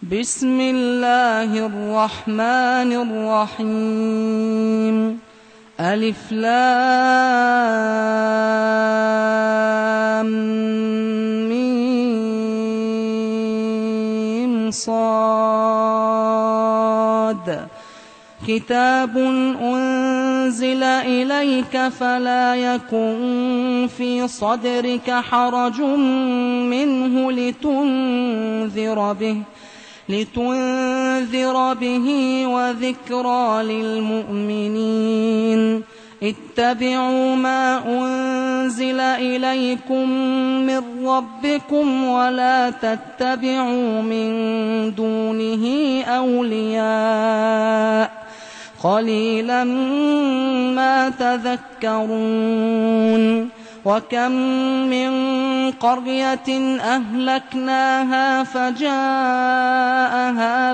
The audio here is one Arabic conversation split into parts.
بسم الله الرحمن الرحيم. ألف لام ميم صاد. كتاب أنزل إليك فلا يكن في صدرك حرج منه لتنذر به وذكرى للمؤمنين. اتبعوا ما أنزل إليكم من ربكم ولا تتبعوا من دونه أولياء قليلا ما تذكرون. وكم من قرية أهلكناها فجاءها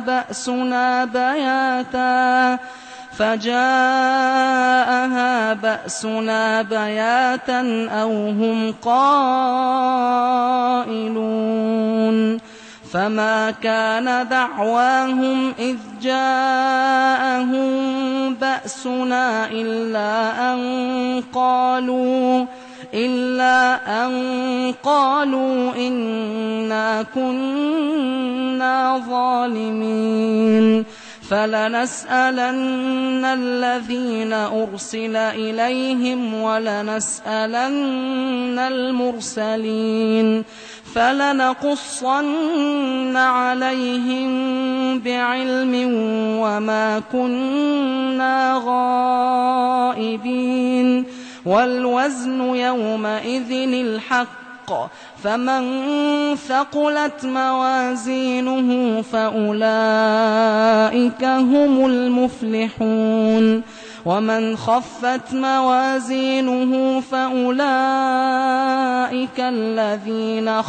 بأسنا بياتا أو هم قائلون. فما كان دعواهم إذ جاءهم بأسنا إلا أن قالوا إنا كنا ظالمين. فلنسألن الذين أرسل إليهم ولنسألن المرسلين. فلنقصن عليهم بعلم وما كنا غائبين. والوزن يومئذ الحق. فمن ثقلت موازينه فأولئك هم المفلحون. ومن خفت موازينه فأولئك الذين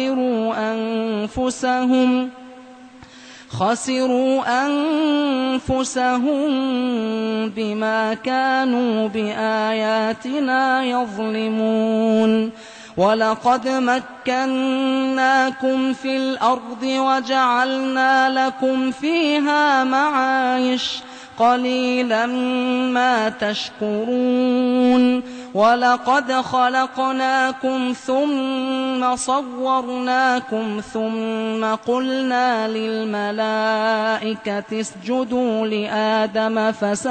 خسروا أنفسهم بما كانوا بآياتنا يظلمون. ولقد مكناكم في الأرض وجعلنا لكم فيها معايش قليلا ما تشكرون. ولقد خلقناكم ثم صورناكم ثم قلنا للملائكة اسجدوا لآدم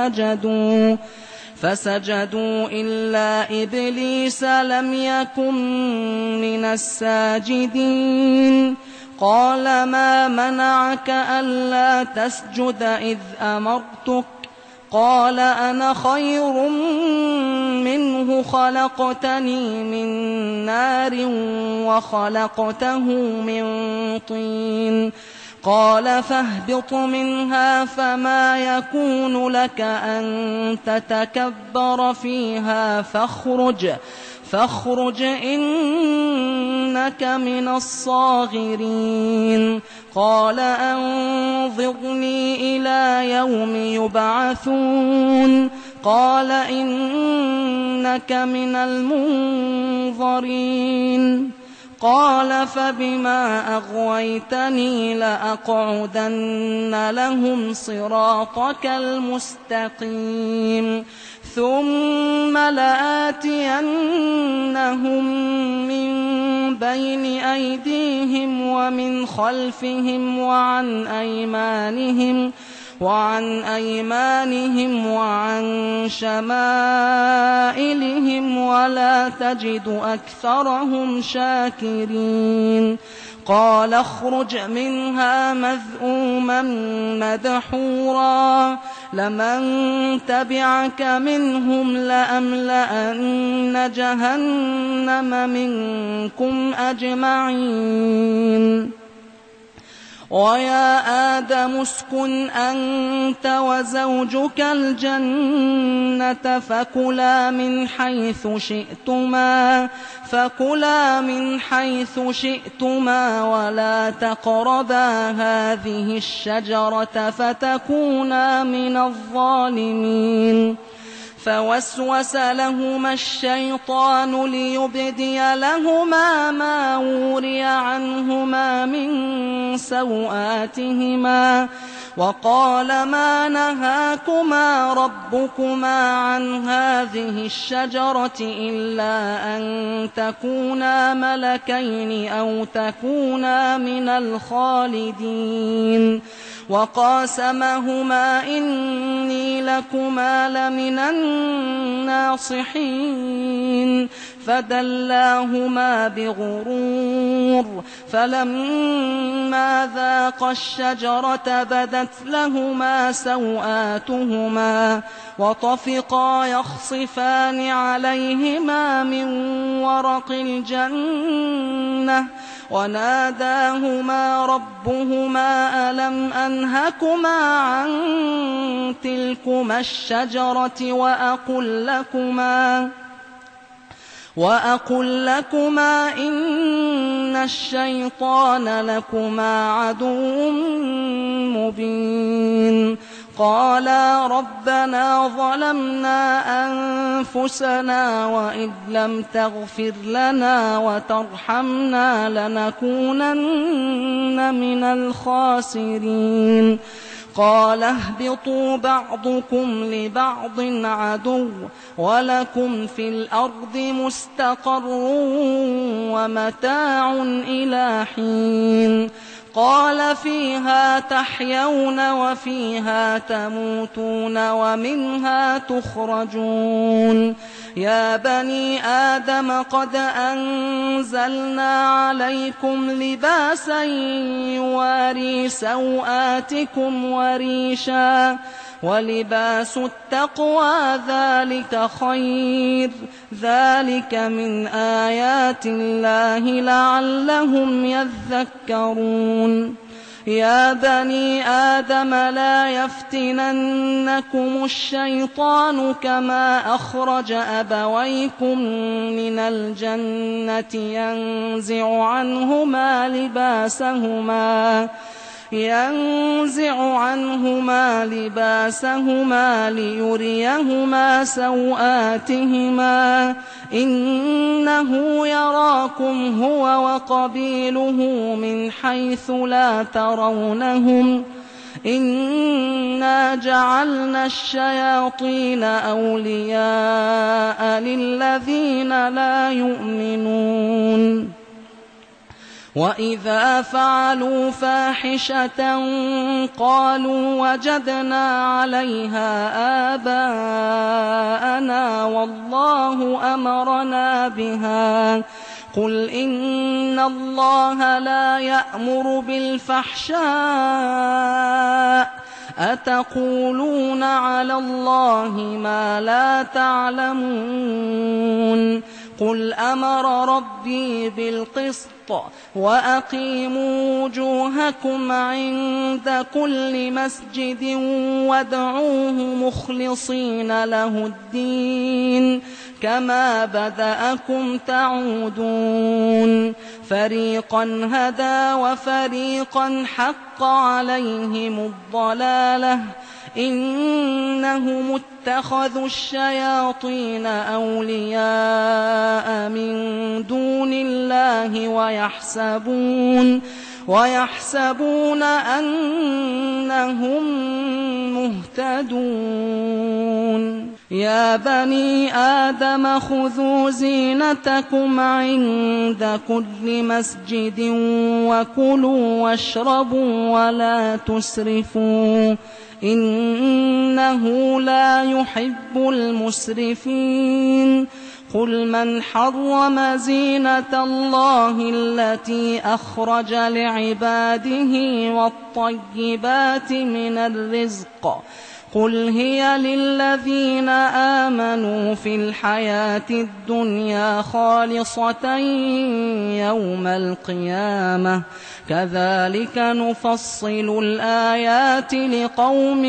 فسجدوا إلا إبليس لم يكن من الساجدين. قال ما منعك ألا تسجد إذ أمرتك؟ قال أنا خير منه خلقتني من نار وخلقته من طين. قال فاهبط منها فما يكون لك أن تتكبر فيها فاخرج إنك من الصاغرين. قال أنظرني إلى يوم يبعثون. قال إنك من المنظرين. قال فبما أغويتني لأقعدن لهم صراطك المستقيم ثم لآتينهم من بين أيديهم ومن خلفهم وعن أيمانهم وعن شمائلهم ولا تجد أكثرهم شاكرين. قال اخرج منها مذءوما مدحورا لمن تبعك منهم لأملأن جهنم منكم أجمعين. ويا آدم اسكن أنت وزوجك الجنة فكلا من حيث شئتما ولا تقربا هذه الشجرة فتكونا من الظالمين. فوسوس لهما الشيطان ليبدي لهما ما وري عنهما من سوآتهما وقال ما نهاكما ربكما عن هذه الشجرة إلا أن تكونا ملكين أو تكونا من الخالدين وقاسمهما إني لكما لمن الناصحين فدلاهما بغرور فلما ذاقا الشجرة بدت لهما سوآتهما وطفقا يخصفان عليهما من ورق الجنة وناداهما ربهما ألم أنهكما عن تلكما الشجرة وأقل لكما إن الشيطان لكما عدو مبين قالا ربنا ظلمنا أنفسنا وإن لم تغفر لنا وترحمنا لنكونن من الخاسرين قال اهبطوا بعضكم لبعض عدو ولكم في الأرض مستقر ومتاع إلى حين قال فيها تحيون وفيها تموتون ومنها تخرجون يا بني آدم قد أنزلنا عليكم لباسا يواري سوآتكم وريشا ولباس التقوى ذلك خير ذلك من آيات الله لعلهم يذكرون يا بني آدم لا يفتننكم الشيطان كما أخرج أبويكم من الجنة ينزع عنهما لباسهما ليريهما سوآتهما إنه يراكم هو وقبيله من حيث لا ترونهم إنا جعلنا الشياطين أولياء للذين لا يؤمنون وإذا فعلوا فاحشة قالوا وجدنا عليها آباءنا والله أمرنا بها قل إن الله لا يأمر بالفحشاء أتقولون على الله ما لا تعلمون قل أمر ربي بالقسط وأقيموا وجوهكم عند كل مسجد وادعوه مخلصين له الدين كما بدأكم تعودون فريقا هدى وفريقا حق عليهم الضلالة إنهم اتخذوا الشياطين أولياء من دون الله ويحسبون أنهم مهتدون يا بني آدم خذوا زينتكم عند كل مسجد وكلوا واشربوا ولا تسرفوا إنه لا يحب المسرفين قل من حرم زينة الله التي أخرج لعباده والطيبات من الرزق قل هي للذين آمنوا في الحياة الدنيا خالصة يوم القيامة كذلك نفصل الآيات لقوم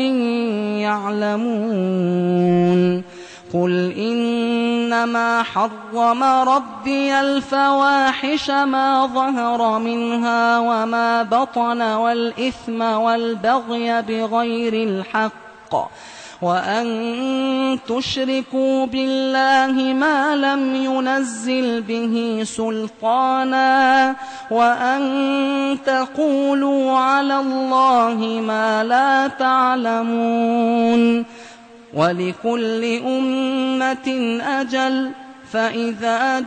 يعلمون قل إنما حرم ربي الفواحش ما ظهر منها وما بطن والإثم والبغي بغير الحق وأن تشركوا بالله ما لم ينزل به سلطانا وأن تقولوا على الله ما لا تعلمون ولكل أمة أجل فإذا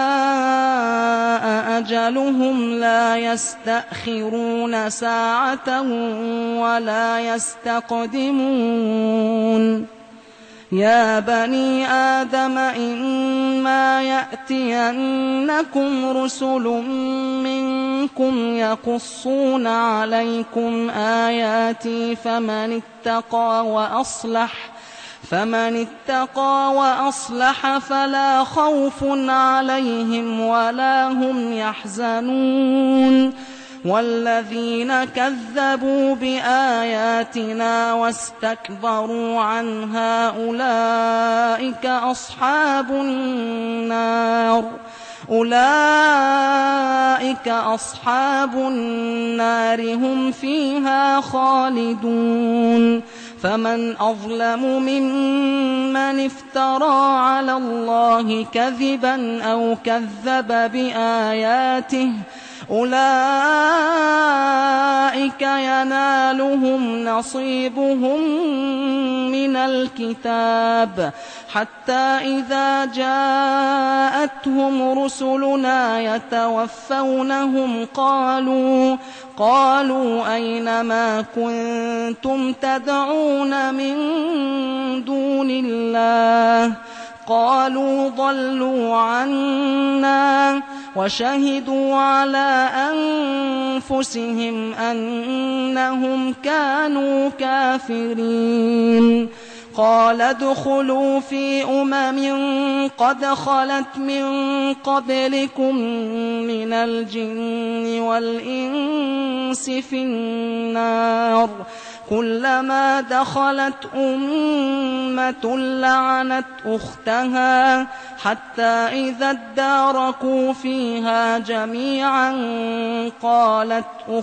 جاء أجلهم لا يستأخرون ساعة ولا يستقدمون يا بني آدم إما يأتينكم رسل منكم يقصون عليكم آياتي فمن اتقى وأصلح فلا خوف عليهم ولا هم يحزنون والذين كذبوا بآياتنا واستكبروا عنها أولئك أصحاب النار هم فيها خالدون فمن أظلم ممن افترى على الله كذبا أو كذب بآياته أولئك ينالهم نصيبهم من الكتاب حتى إذا جاءتهم رسلنا يتوفونهم قالوا أين ما كنتم تدعون من دون الله قالوا ضلوا عنا وشهدوا على أنفسهم أنهم كانوا كافرين قال ادخلوا في قد خلت من قبلكم من الجن والإنس في النار كلما دخلت أمة لعنت أختها حتى إذا اداركوا فيها جميعا قالت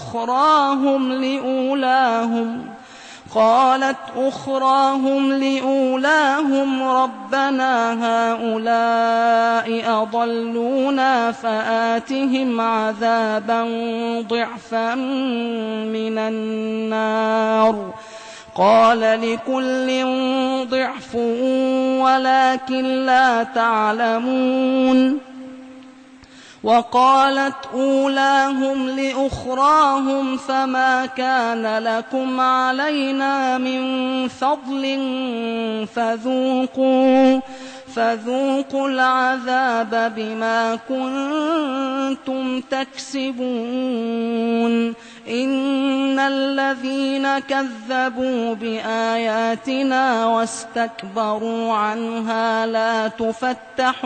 أخراهم لأولاهم ربنا هؤلاء أضلونا فآتهم عذابا ضعفا من النار قال لكل ضعف ولكن لا تعلمون وقالت أولاهم لأخراهم فما كان لكم علينا من فضل فذوقوا العذاب بما كنتم تكسبون إن الذين كذبوا بآياتنا واستكبروا عنها لا تفتح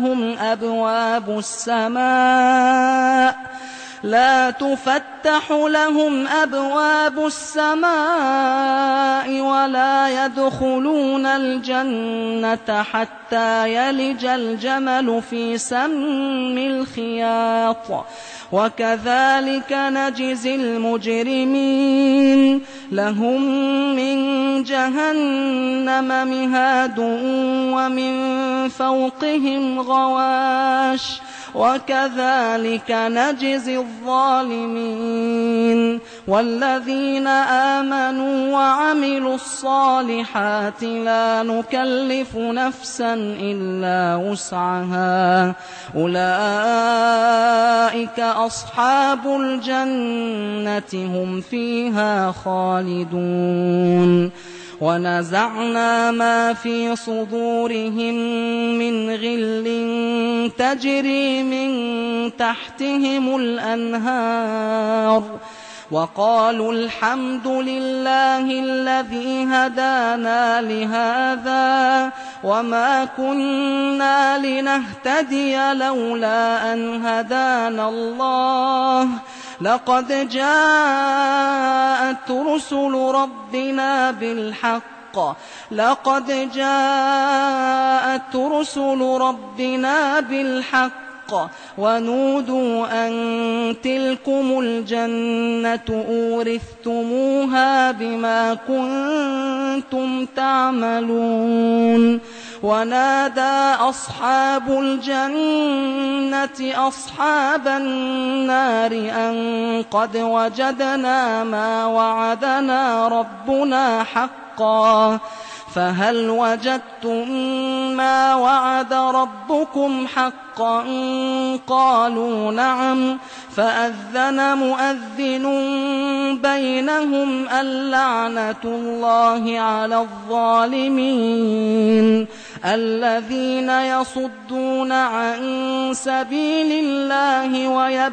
لهم أبواب السماء ولا يدخلون الجنة حتى يلج الجمل في سم الخياط وكذلك نجزي المجرمين لهم من جهنم مهاد ومن فوقهم غواش وكذلك نجزي الظالمين والذين آمنوا وعملوا الصالحات لا نكلف نفسا إلا وسعها أولئك أصحاب الجنة هم فيها خالدون ونزعنا ما في صدورهم من غل تجري من تحتهم الأنهار وقالوا الحمد لله الذي هدانا لهذا وما كنا لنهتدي لولا أن هدانا الله لقد جاءت رسل ربنا بالحق ونودوا أن تلكم الجنة أورثتموها بما كنتم تعملون ونادى أصحاب الجنة أصحاب النار أن قد وجدنا ما وعدنا ربنا حقا فهل وجدتم ما وعد ربكم حقا قالوا نعم فأذن مؤذن بينهم اللعنة الله على الظالمين الذين يصدون عن سبيل الله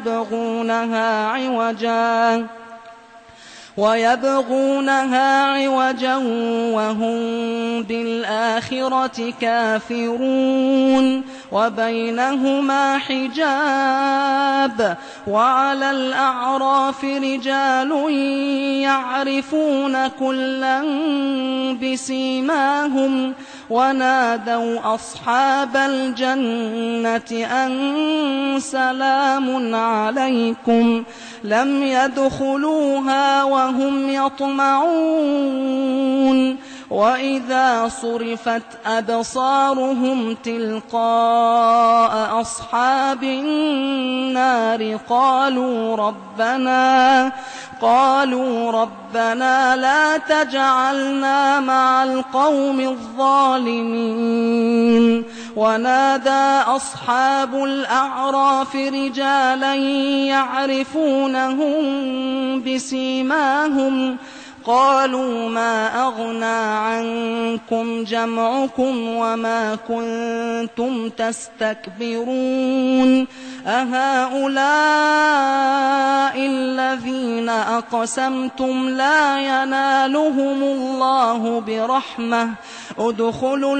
ويبغونها عوجا وهم بالآخرة كافرون وبينهما حجاب وعلى الأعراف رجال يعرفون كلا بسيماهم ونادوا أصحاب الجنة أن سلام عليكم لم يدخلوها وهم يطمعون وإذا صرفت أبصارهم تلقاء أصحاب النار قالوا ربنا لا تجعلنا مع القوم الظالمين ونادى أصحاب الأعراف رجالا يعرفونهم بسيماهم قالوا ما أغنى عنكم جمعكم وما كنتم تستكبرون أهؤلاء الذين أقسمتم لا ينالهم الله برحمة ادخلوا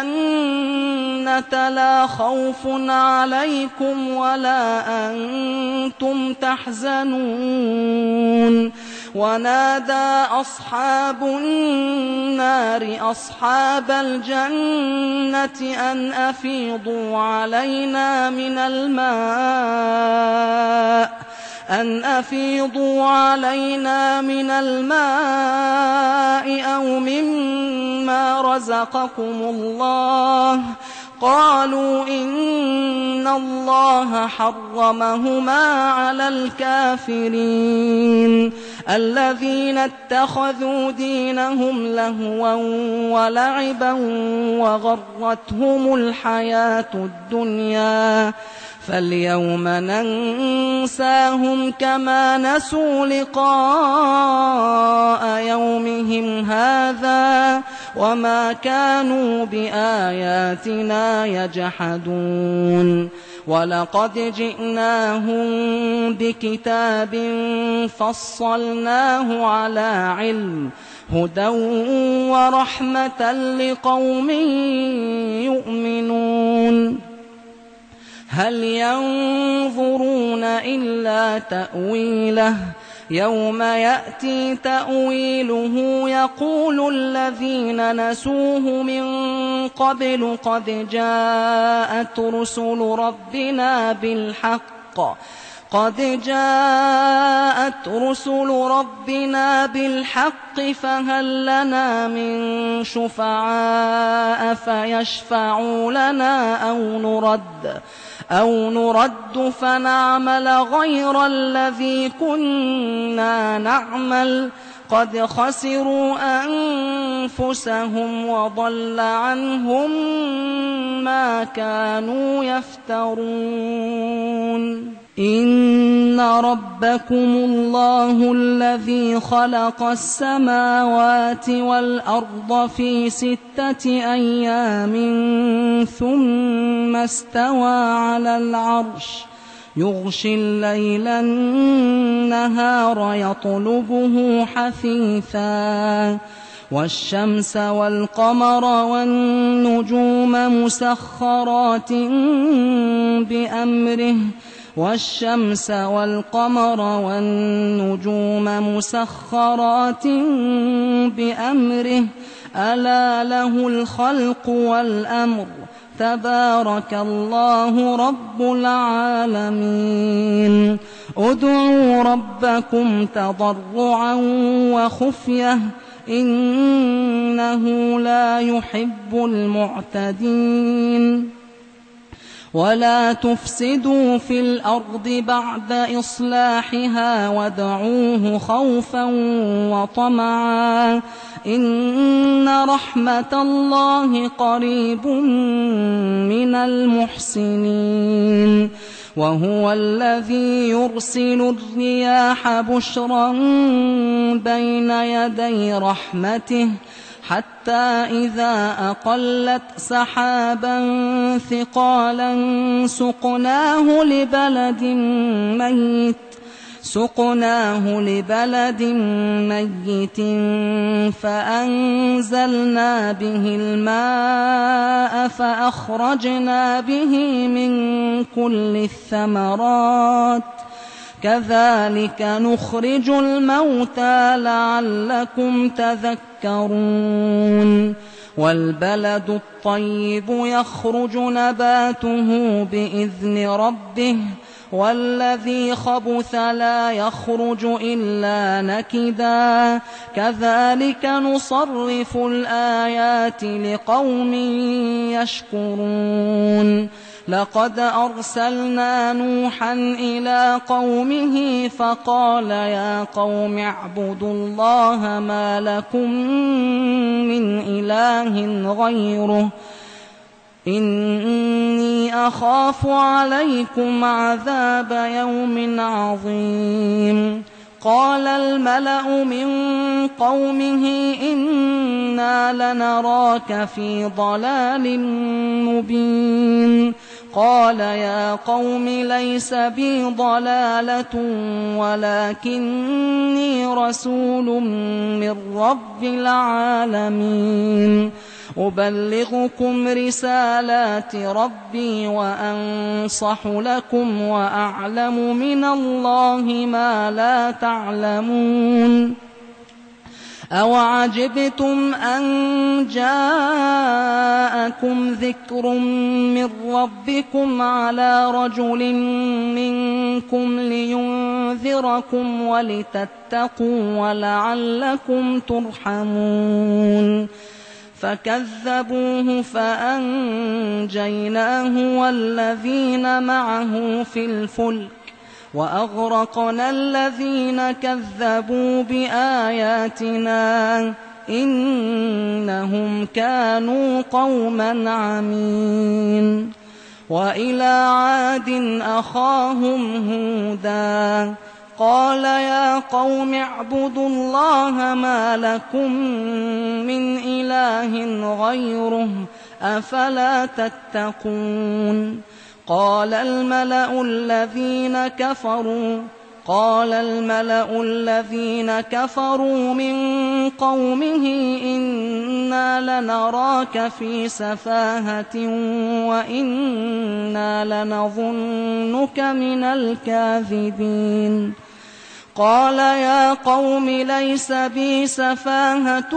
الجنة لا خوف عليكم ولا أنتم تحزنون ونادى أصحاب النار أصحاب الجنة أن أفيضوا علينا من الماء أو مما رزقكم الله قالوا إن الله حرمهما على الكافرين الذين اتخذوا دينهم لهوا ولعبا وغرتهم الحياة الدنيا فاليوم ننساهم كما نسوا لقاء يومهم هذا وما كانوا بآياتنا يجحدون ولقد جئناهم بكتاب فصلناه على علم هدى ورحمة لقوم يؤمنون هل ينظرون إلا تأويله يوم يأتي تأويله يقول الذين نسوه من قبل قد جاءت رسل ربنا بالحق فهل لنا من شفعاء فيشفعوا لنا أو نرد فنعمل غير الذي كنا نعمل قد خسروا أنفسهم وضل عنهم ما كانوا يفترون إن ربكم الله الذي خلق السماوات والأرض في 6 أيام ثم استوى على العرش يغشي الليل النهار يطلبه حثيثا والشمس والقمر والنجوم مسخرات بأمره ألا له الخلق والأمر تبارك الله رب العالمين. ادعوا ربكم تضرعا وخفية إنه لا يحب المعتدين. ولا تفسدوا في الأرض بعد إصلاحها وادعوه خوفا وطمعا إن رحمة الله قريب من المحسنين. وهو الذي يرسل الرياح بشرا بين يدي رحمته حتى إذا أقلت سحابا ثقالا سقناه لبلد ميت فأنزلنا به الماء فأخرجنا به من كل الثمرات كذلك نخرج الموتى لعلكم تذكرون. والبلد الطيب يخرج نباته بإذن ربه والذي خبث لا يخرج إلا نكدا كذلك نصرف الآيات لقوم يشكرون. لقد أرسلنا نوحا إلى قومه فقال يا قوم اعبدوا الله ما لكم من إله غيره إني أخاف عليكم عذاب يوم عظيم. قال الملأ من قومه إنا لنراك في ضلال مبين. قال يا قوم ليس بي ضلالة ولكني رسول من رب العالمين أبلغكم رسالات ربي وأنصح لكم وأعلم من الله ما لا تعلمون. أوعجبتم أن جاءكم ذكر من ربكم على رجل منكم لينذركم ولتتقوا ولعلكم ترحمون. فكذبوه فأنجيناه والذين معه في الفلك وأغرقنا الذين كذبوا بآياتنا إنهم كانوا قوما عمين. وإلى عاد أخاهم هودا قال يا قوم اعبدوا الله ما لكم من إله غيره أفلا تتقون. قال الملأ الذين كفروا من قومه إنا لنراك في سفاهة وإنا لنظنك من الكاذبين. قال يا قوم ليس بي سفاهة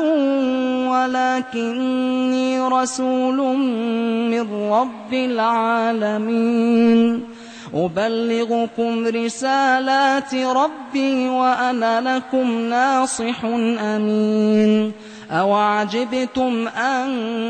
ولكني رسول من رب العالمين أبلغكم رسالات ربي وأنا لكم ناصح أمين. أوعجبتم أن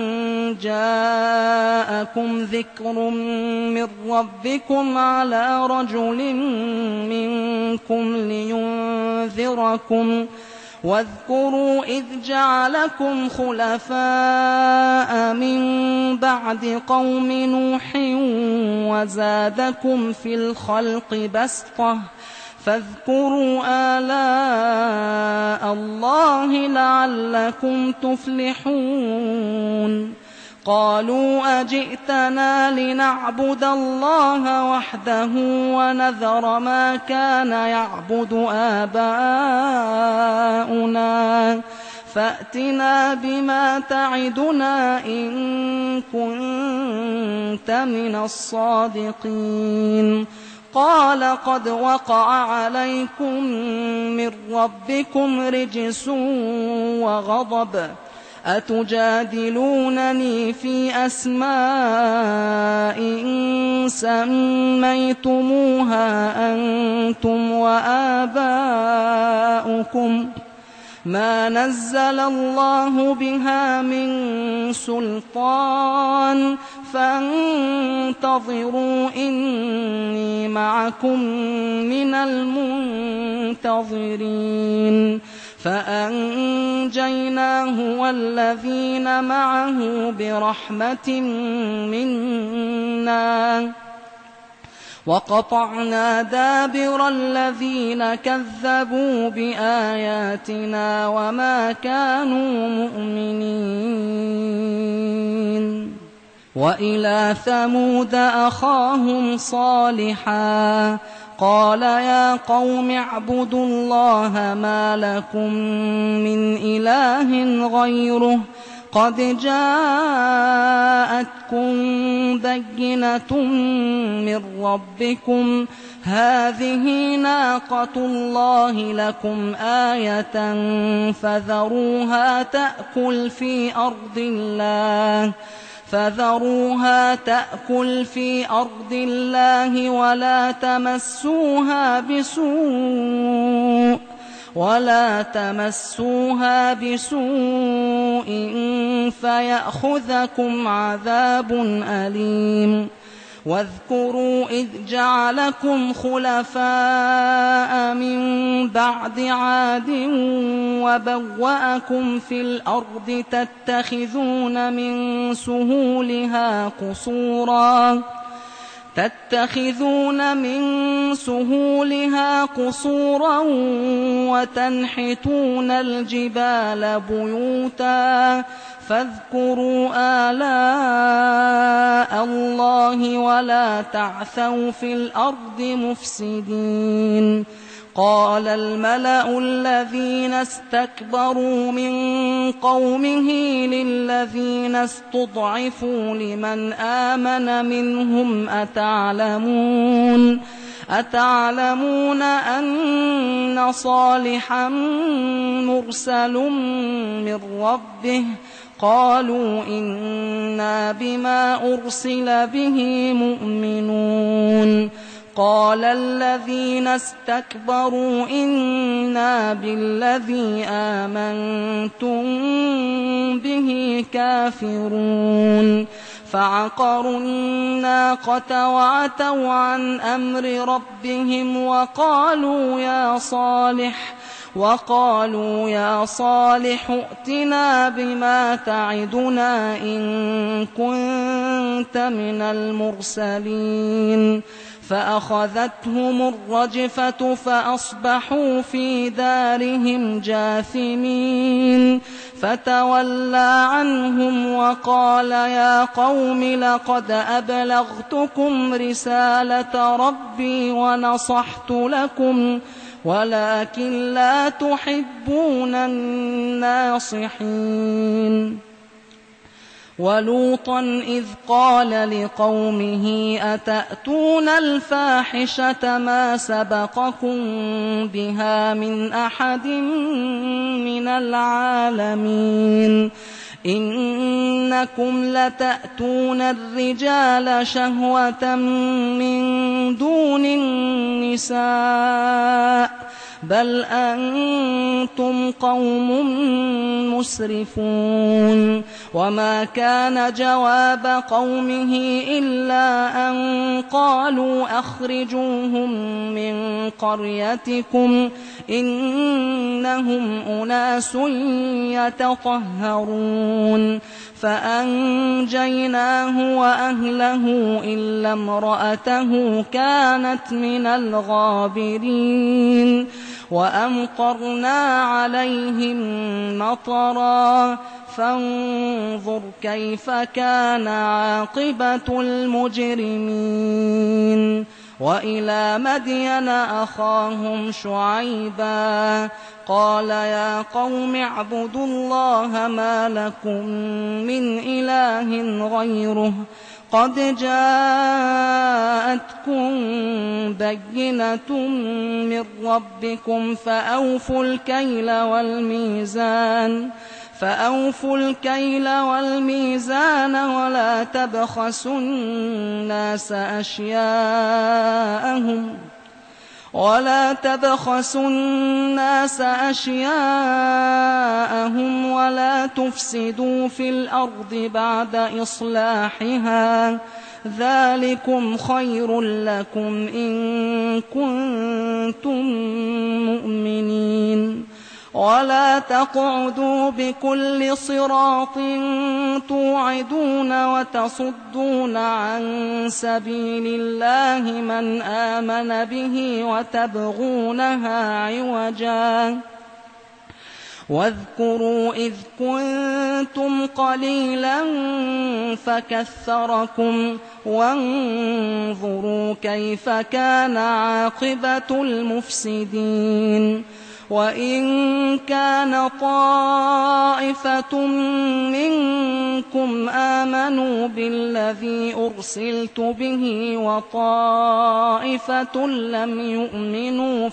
جاءكم ذكر من ربكم على رجل منكم لينذركم واذكروا إذ جعلكم خلفاء من بعد قوم نوح وزادكم في الخلق بسطة فاذكروا آلاء الله لعلكم تفلحون. قالوا أجئتنا لنعبد الله وحده ونذر ما كان يعبد آباؤنا فأتنا بما تعدنا إن كنت من الصادقين. قال قد وقع عليكم من ربكم رجس وغضب أتجادلونني في أسماء سميتموها أنتم وآباؤكم ما نزل الله بها من سلطان فانتظروا إني معكم من المنتظرين فأنجيناه والذين معه برحمة منا وقطعنا دابر الذين كذبوا بآياتنا وما كانوا مؤمنين. وإلى ثمود أخاهم صالحا قال يا قوم اعبدوا الله ما لكم من إله غيره قد جاءتكم بينة من ربكم هذه ناقة الله لكم آية فذروها تأكل في أرض الله ولا تمسوها بسوء فيأخذكم عذاب أليم. واذكروا إذ جعلكم خلفاء من بعد عاد وبوأكم في الأرض تتخذون من سهولها قصورا وتنحتون الجبال بيوتا فاذكروا آلاء الله ولا تعثوا في الأرض مفسدين. قال الملأ الذين استكبروا من قومه للذين استضعفوا لمن آمن منهم أتعلمون أن صالحا مرسل من ربه قالوا إنا بما أرسل به مؤمنون. قال الذين استكبروا إنا بالذي آمنتم به كافرون. فعقروا الناقة وعتوا عن أمر ربهم وقالوا يا صالح ائتنا بما تعدنا إن كنت من المرسلين. فأخذتهم الرجفة فأصبحوا في دارهم جاثمين. فتولى عنهم وقال يا قوم لقد أبلغتكم رسالة ربي ونصحت لكم ولكن لا تحبون الناصحين. ولوطا إذ قال لقومه أتأتون الفاحشة ما سبقكم بها من أحد من العالمين إنكم لتأتون الرجال شهوة من دون النساء بل أنتم قوم مسرفون. وما كان جواب قومه إلا أن قالوا أخرجوهم من قريتكم إنهم أناس يتطهرون. فأنجيناه وأهله إلا امرأته كانت من الغابرين. وأمطرنا عليهم مطرا فانظر كيف كان عاقبة المجرمين. وإلى مدين أخاهم شعيبا قال يا قوم اعبدوا الله ما لكم من إله غيره قد جاءتكم بينة من ربكم فأوفوا الكيل فأوفوا الكيل والميزان ولا تبخسوا الناس أشياءهم ولا تفسدوا في الأرض بعد إصلاحها، ذلكم خير لكم إن كنتم مؤمنين. ولا تقعدوا بكل صراط توعدون وتصدون عن سبيل الله من آمن به وتبغونها عوجا. واذكروا إذ كنتم قليلا فكثركم وانظروا كيف كان عاقبة المفسدين. وإن كان طائفة منكم آمنوا بالذي أرسلت به وطائفة لم يؤمنوا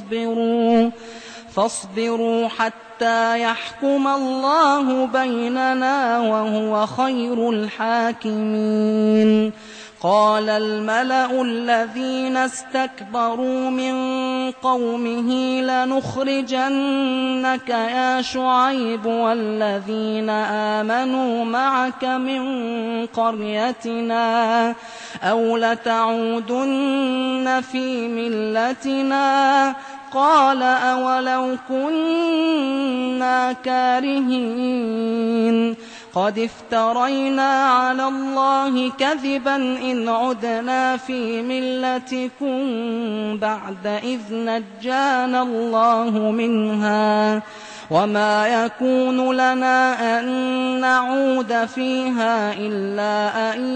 فاصبروا حتى يحكم الله بيننا وهو خير الحاكمين. قال الملأ الذين استكبروا من قومه لنخرجنك يا شعيب والذين آمنوا معك من قريتنا أو لتعودن في ملتنا. قال أولو كنا كارهين قد افترينا على الله كذبا إن عدنا في ملتكم بعد إذ نجانا الله منها وما يكون لنا أن نعود فيها إلا أن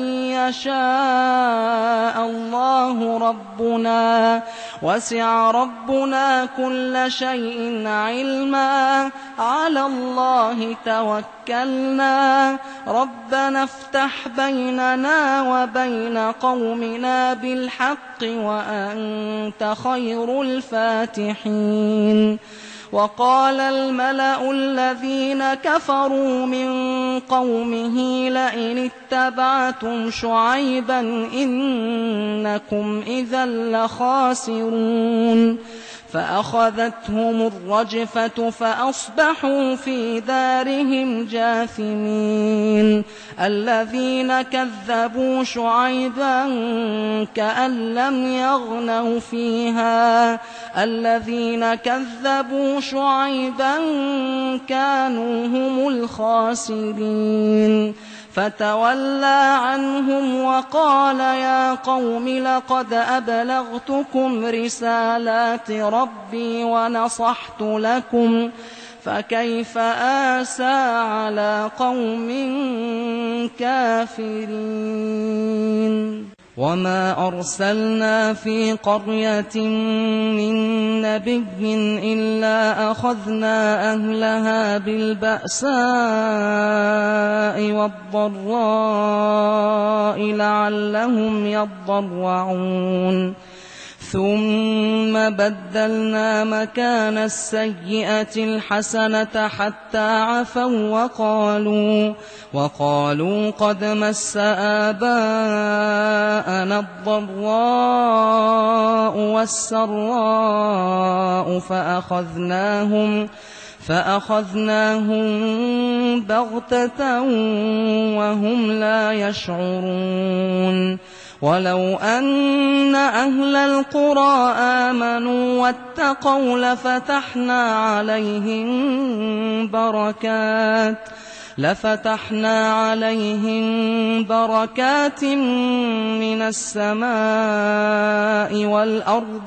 يشاء الله ربنا وسع ربنا كل شيء علما على الله توكلنا ربنا افتح بيننا وبين قومنا بالحق وأنت خير الفاتحين. وقال الملأ الذين كفروا من قومه لئن اتبعتم شعيبا إنكم إذا لخاسرون. فأخذتهم الرجفة فأصبحوا في دارهم جاثمين. الذين كذبوا شعيبا كأن لم يغنوا فيها الذين كذبوا شعيبا كانوا هم الخاسرين. فتولى عنهم وقال يا قوم لقد أبلغتكم رسالات ربي ونصحت لكم فكيف آسى على قوم كافرين. وما أرسلنا في قرية من نبي إلا أخذنا أهلها بالبأساء والضراء لعلهم يضرعون. ثم بدلنا مكان السيئة الحسنة حتى عفوا وقالوا قد مس آباءنا الضراء والسراء فأخذناهم بغتة وهم لا يشعرون. ولو أن أهل القرى آمنوا واتقوا لفتحنا عليهم بركات من السماء والأرض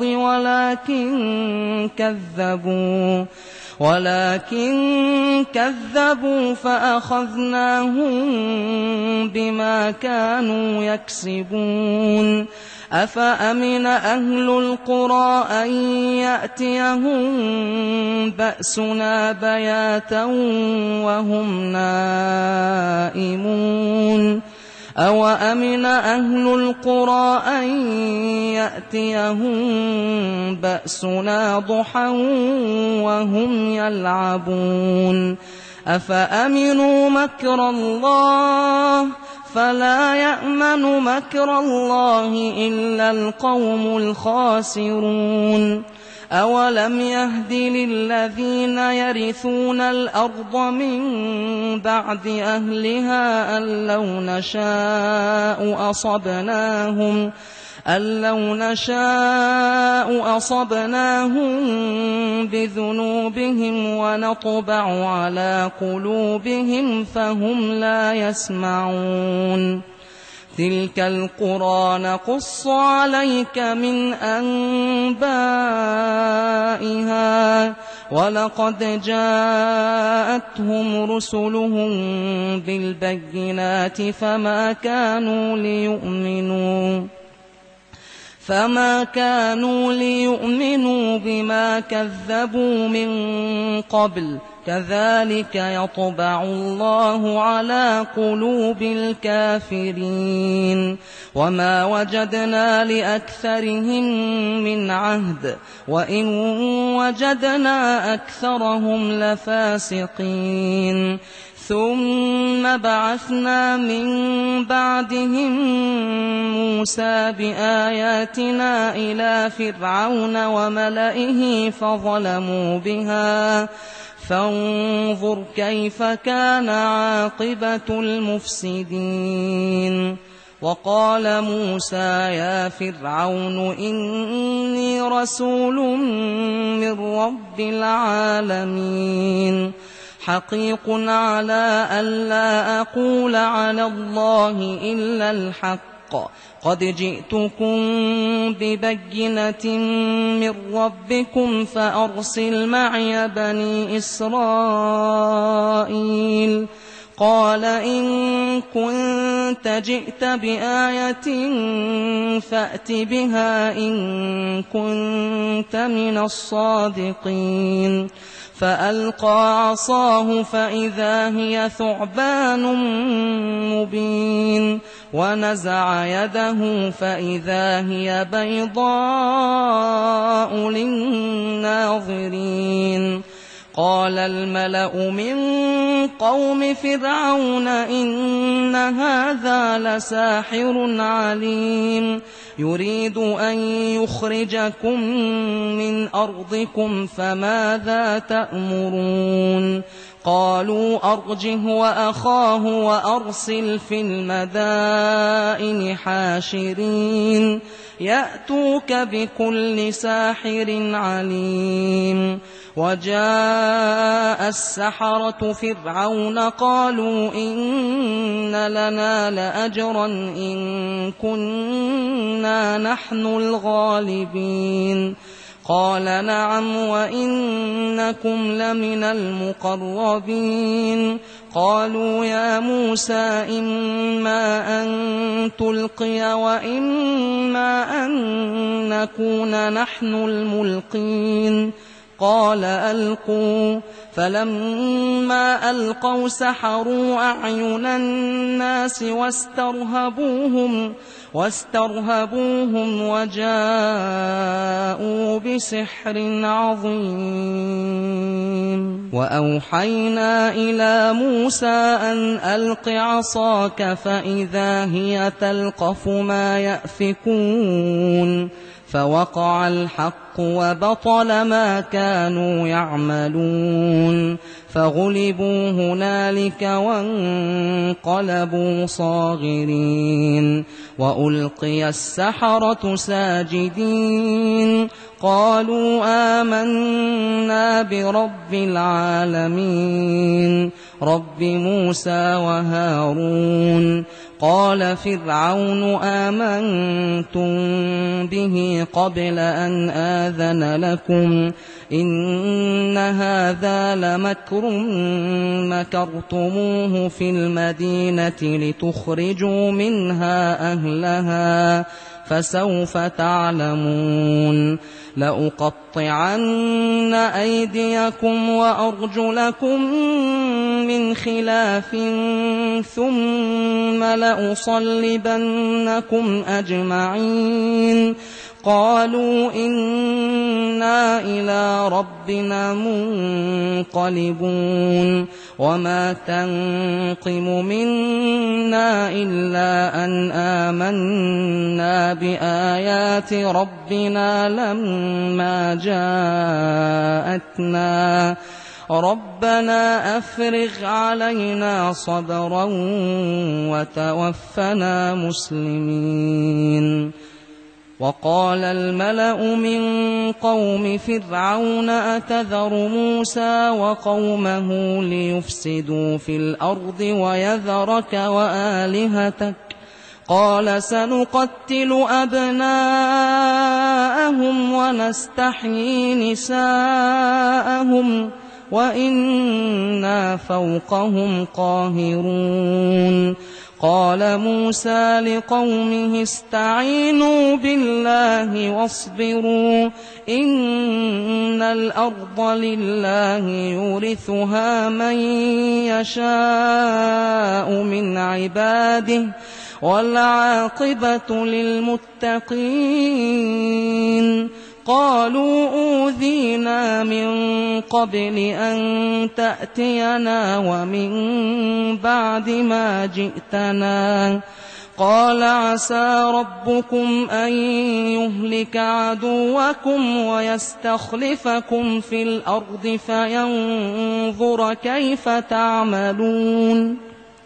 ولكن كذبوا فأخذناهم بما كانوا يكسبون. أفأمن أهل القرى أن يأتيهم بأسنا بياتا وهم نائمون أوأمن أهل القرى أن يأتيهم بأسنا ضحى وهم يلعبون أفأمنوا مكر الله فلا يأمن مكر الله إلا القوم الخاسرون أولم يهد للذين يرثون الأرض من بعد أهلها أن لو نشاء أصبناهم بذنوبهم ونطبع على قلوبهم فهم لا يسمعون تلك القرى نقص عليك من أنبائها ولقد جاءتهم رسلهم بالبينات فما كانوا ليؤمنوا بما كذبوا من قبل كذلك يطبع الله على قلوب الكافرين وما وجدنا لأكثرهم من عهد وإن وجدنا أكثرهم لفاسقين ثم بعثنا من بعدهم موسى بآياتنا إلى فرعون وملئه فظلموا بها فانظر كيف كان عاقبة المفسدين وقال موسى يا فرعون إني رسول من رب العالمين حقيق على ألا أقول على الله إلا الحق قد جئتكم ببينة من ربكم فأرسل معي بني إسرائيل قال إن كنت جئت بآية فأت بها إن كنت من الصادقين فألقى عصاه فإذا هي ثعبان مبين ونزع يده فإذا هي بيضاء للناظرين قال الملأ من قوم فرعون إن هذا لساحر عليم يريد أن يخرجكم من أرضكم فماذا تأمرون قالوا أرجه وأخاه وأرسل في المدائن حاشرين يأتوك بكل ساحر عليم وجاء السحرة فرعون قالوا إن لنا لأجرا إن كنا نحن الغالبين قال نعم وإنكم لمن المقربين قالوا يا موسى إما أن تلقي وإما أن نكون نحن الملقين قال ألقوا فلما ألقوا سحروا أعين الناس واسترهبوهم وجاءوا بسحر عظيم وأوحينا إلى موسى أن ألق عصاك فإذا هي تلقف ما يأفكون فوقع الحق وبطل ما كانوا يعملون فغلبوا هنالك وانقلبوا صاغرين وألقي السحرة ساجدين قالوا آمنا برب العالمين رب موسى وهارون قال فرعون آمنتم به قبل أن آذن لكم إن هذا لمكر مكرتموه في المدينة لتخرجوا منها أهلها فسوف تعلمون لأقطعن أيديكم وأرجلكم من خلاف ثم لأصلبنكم أجمعين قالوا إنا إلى ربنا منقلبون وما تنقم منا إلا أن آمنا بآيات ربنا لما جاءتنا ربنا أفرغ علينا صبرا وتوفنا مسلمين. وقال الملأ من قوم فرعون أتذر موسى وقومه ليفسدوا في الأرض ويذرك وآلهتك قال سنقتل أبناءهم ونستحيي نساءهم وإنا فوقهم قاهرون. قال موسى لقومه استعينوا بالله واصبروا إن الأرض لله يورثها من يشاء من عباده والعاقبة للمتقين. قالوا أوذينا من قبل أن تأتينا ومن بعد ما جئتنا قال عسى ربكم أن يهلك عدوكم ويستخلفكم في الأرض فينظر كيف تعملون.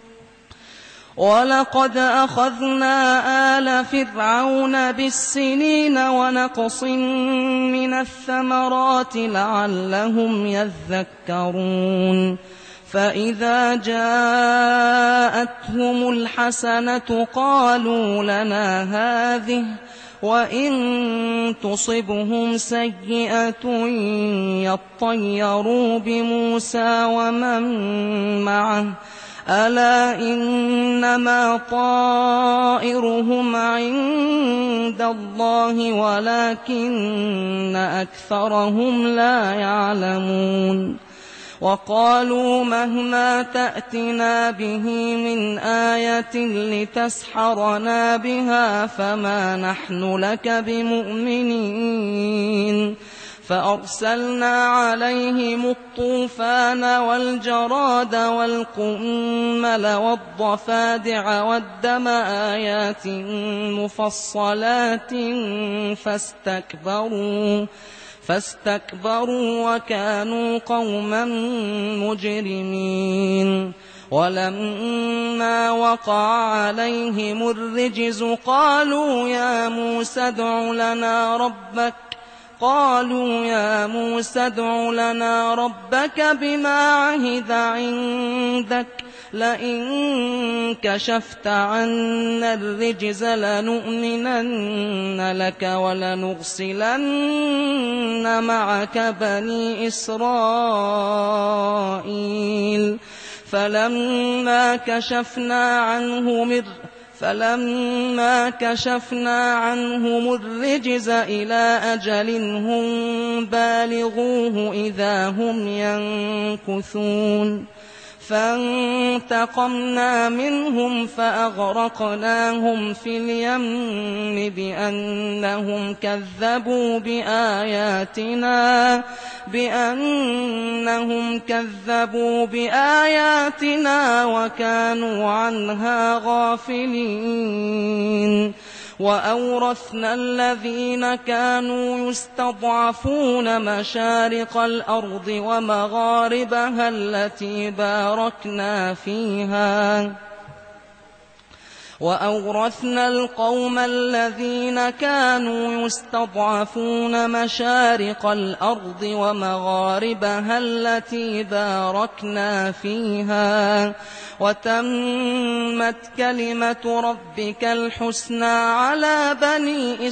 ولقد أخذنا آل فرعون بالسنين ونقص من الثمرات لعلهم يذكرون. فإذا جاءتهم الحسنة قالوا لنا هذه وإن تصبهم سيئة يطيروا بموسى ومن معه ألا إنما طائرهم عند الله ولكن أكثرهم لا يعلمون. وقالوا مهما تأتنا به من آية لتسحرنا بها فما نحن لك بمؤمنين. فأرسلنا عليهم الطوفان والجراد والقمل والضفادع والدم آيات مفصلات فاستكبروا وكانوا قوما مجرمين. ولما وقع عليهم الرجز قالوا يا موسى ادع لنا ربك بما عهد عندك لئن كشفت عنا الرجز لنؤمنن لك ولنرسلن معك بني إسرائيل. فلما كشفنا عنهم الرجز إلى أجل هم بالغوه إذا هم ينكثون. فانتقمنا منهم فأغرقناهم في اليم بأنهم كذبوا بآياتنا وكانوا عنها غافلين. وأورثنا الذين كانوا يستضعفون مشارق الأرض ومغاربها التي باركنا فيها وأورثنا القوم الذين كانوا يستضعفون مشارق الأرض ومغاربها التي باركنا فيها وتمت كلمة ربك الحسنى على بني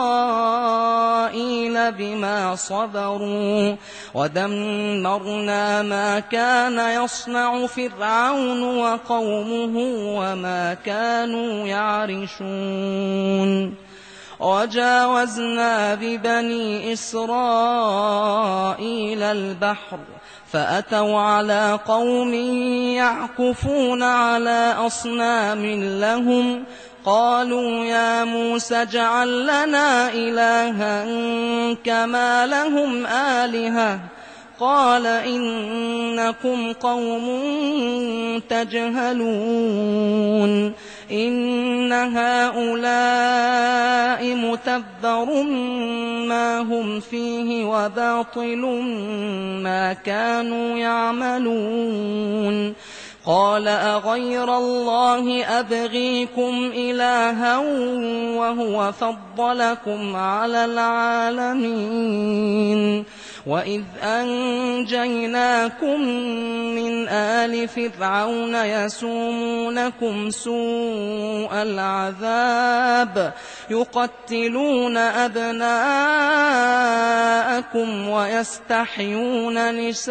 إسرائيل بما صبروا ودمرنا ما كان يصنع فرعون وقومه وما كانوا يعرشون. وجاوزنا ببني إسرائيل البحر فأتوا على قوم يعكفون على أصنام لهم قالوا يا موسى اجعل لنا إلها كما لهم آلهة قال إنكم قوم تجهلون إن هؤلاء متبر ما هم فيه وباطل ما كانوا يعملون قال أغير الله أبغيكم إلها وهو فضلكم على العالمين وإذ أنجيناكم من آل فرعون يسومونكم سوء العذاب يقتلون أبناءكم ويستحيون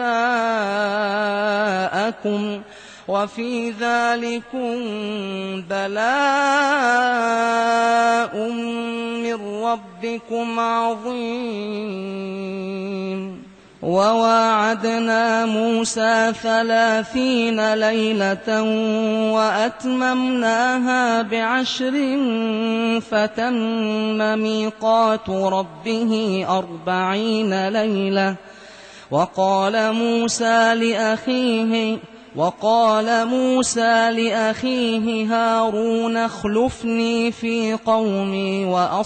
نساءكم وفي ذلكم بلاء من ربكم عظيم وواعدنا موسى 30 ليلة وأتممناها ب10 فتم ميقات ربه 40 ليلة وقال موسى لأخيه هارون اخلفني في قومي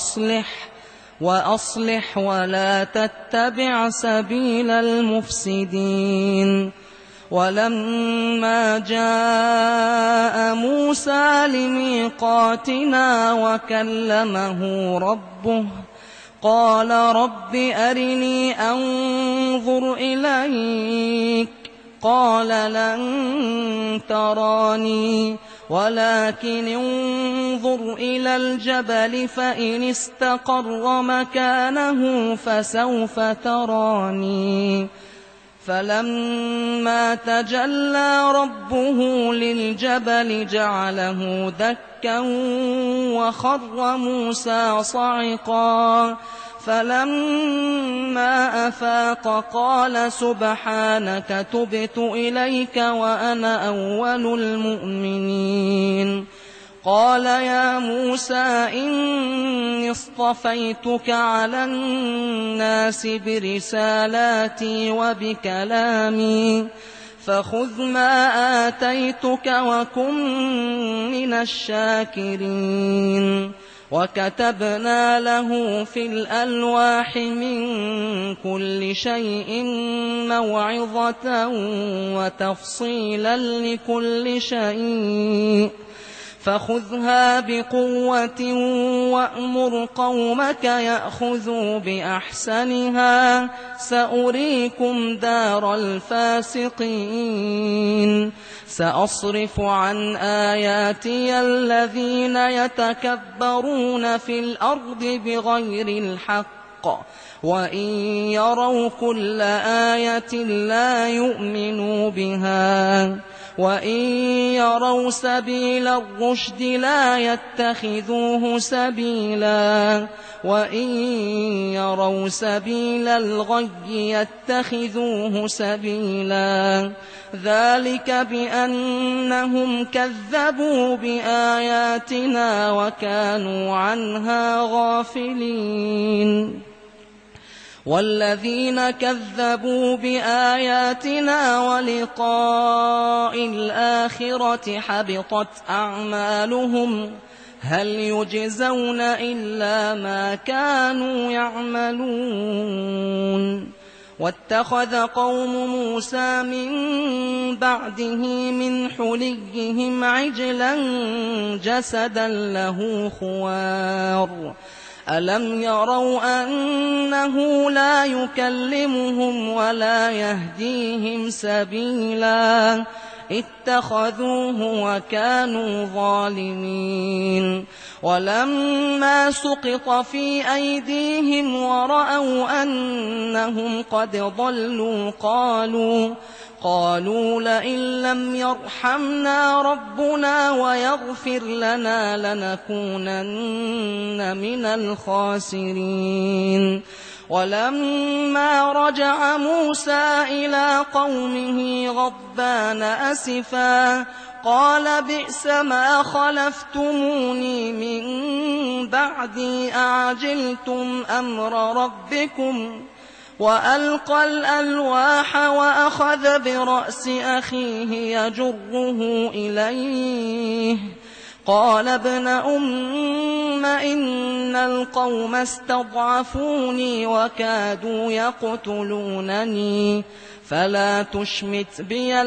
وأصلح ولا تتبع سبيل المفسدين ولما جاء موسى لميقاتنا وكلمه ربه قال رب أرني أنظر إليك قال لن تراني ولكن انظر إلى الجبل فإن استقر مكانه فسوف تراني فلما تجلى ربه للجبل جعله دكا وخر موسى صعقا فلما أفاق قال سبحانك تبت إليك وأنا أول المؤمنين قال يا موسى إني اصطفيتك على الناس برسالاتي وبكلامي فخذ ما آتيتك وكن من الشاكرين وكتبنا له في الألواح من كل شيء موعظة وتفصيلا لكل شيء فخذها بقوة وأمر قومك يأخذوا بأحسنها سأريكم دار الفاسقين سأصرف عن آياتي الذين يتكبرون في الأرض بغير الحق وإن يروا كل آية لا يؤمنوا بها وإن يروا سبيل الرشد لا يتخذوه سبيلا وإن يروا سبيل الغي يتخذوه سبيلا ذلك بأنهم كذبوا بآياتنا وكانوا عنها غافلين والذين كذبوا بآياتنا ولقاء الآخرة حبطت أعمالهم هل يجزون إلا ما كانوا يعملون واتخذ قوم موسى من بعده من حليهم عجلا جسدا له خوار ألم يروا أنه لا يكلمهم ولا يهديهم سبيلا اتخذوه وكانوا ظالمين ولما سقط في أيديهم ورأوا أنهم قد ضلوا قالوا لئن لم يرحمنا ربنا ويغفر لنا لنكونن من الخاسرين ولما رجع موسى إلى قومه غضبان أسفا قال بئس ما خلفتموني من بعدي أعجلتم أمر ربكم وألقى الألواح وأخذ برأس أخيه يجره إليه قال ابن أم إن القوم استضعفوني وكادوا يقتلونني فلا تشمت بي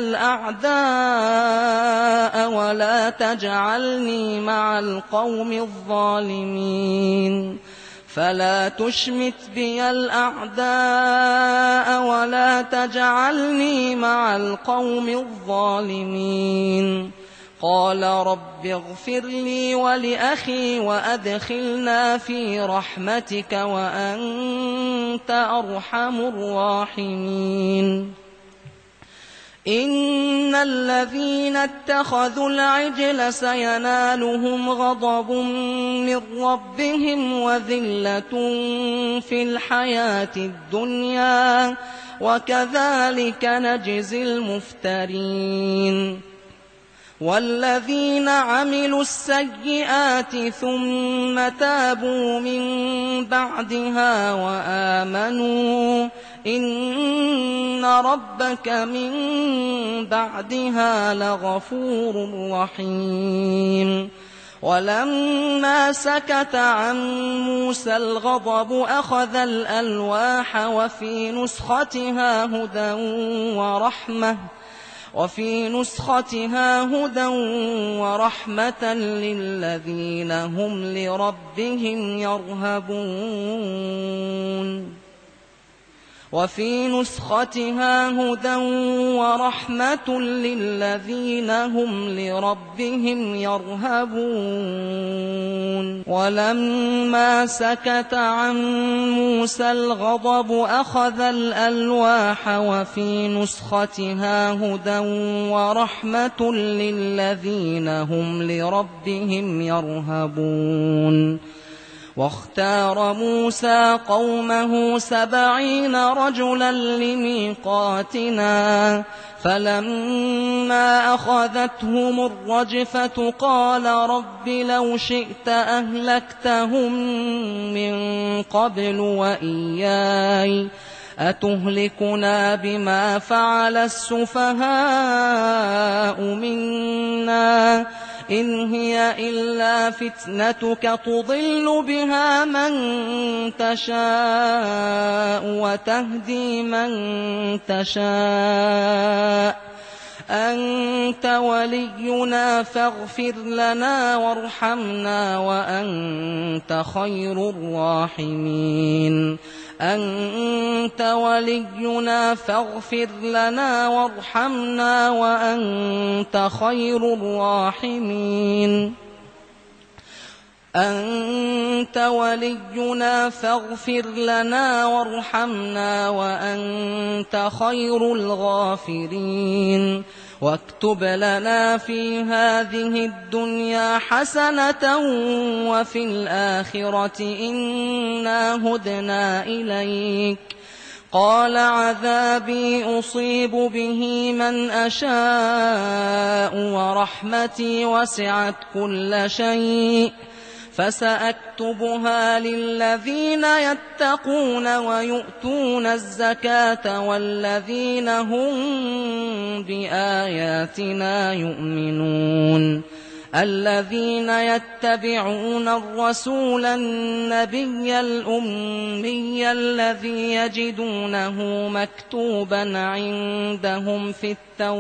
الأعداء ولا تجعلني مع القوم الظالمين فلا تشمت بي الأعداء ولا تجعلني مع القوم الظالمين قال رب اغفر لي ولأخي وأدخلنا في رحمتك وأنت أرحم الراحمين إن الذين اتخذوا العجل سينالهم غضب من ربهم وذلة في الحياة الدنيا وكذلك نجزي المفترين والذين عملوا السيئات ثم تابوا من بعدها وآمنوا إن ربك من بعدها لغفور رحيم ولما سكت عن موسى الغضب أخذ الألواح وفي نسختها هدى ورحمة للذين هم لربهم يرهبون وفي نسختها هدى ورحمة للذين هم لربهم يرهبون ولما سكت عن موسى الغضب أخذ الألواح وفي نسختها هدى ورحمة للذين هم لربهم يرهبون واختار موسى قومه 70 رجلا لميقاتنا فلما أخذتهم الرجفة قال رب لو شئت أهلكتهم من قبل وإياي أتهلكنا بما فعل السفهاء منا إن هي إلا فتنتك تضل بها من تشاء وتهدي من تشاء أنت ولينا فاغفر لنا وارحمنا وأنت خير الراحمين أنت ولينا فاغفر لنا وارحمنا وأنت خير الراحمين أنت ولينا فاغفر لنا وارحمنا وأنت خير الغافرين واكتب لنا في هذه الدنيا حسنة وفي الآخرة إنا هدنا إليك قال عذابي أصيب به من أشاء ورحمتي وسعت كل شيء فسأكتبها للذين يتقون ويؤتون الزكاة والذين هم بآياتنا يؤمنون الذين يتبعون الرسول النبي الأمي الذي يجدونه مكتوبا عندهم في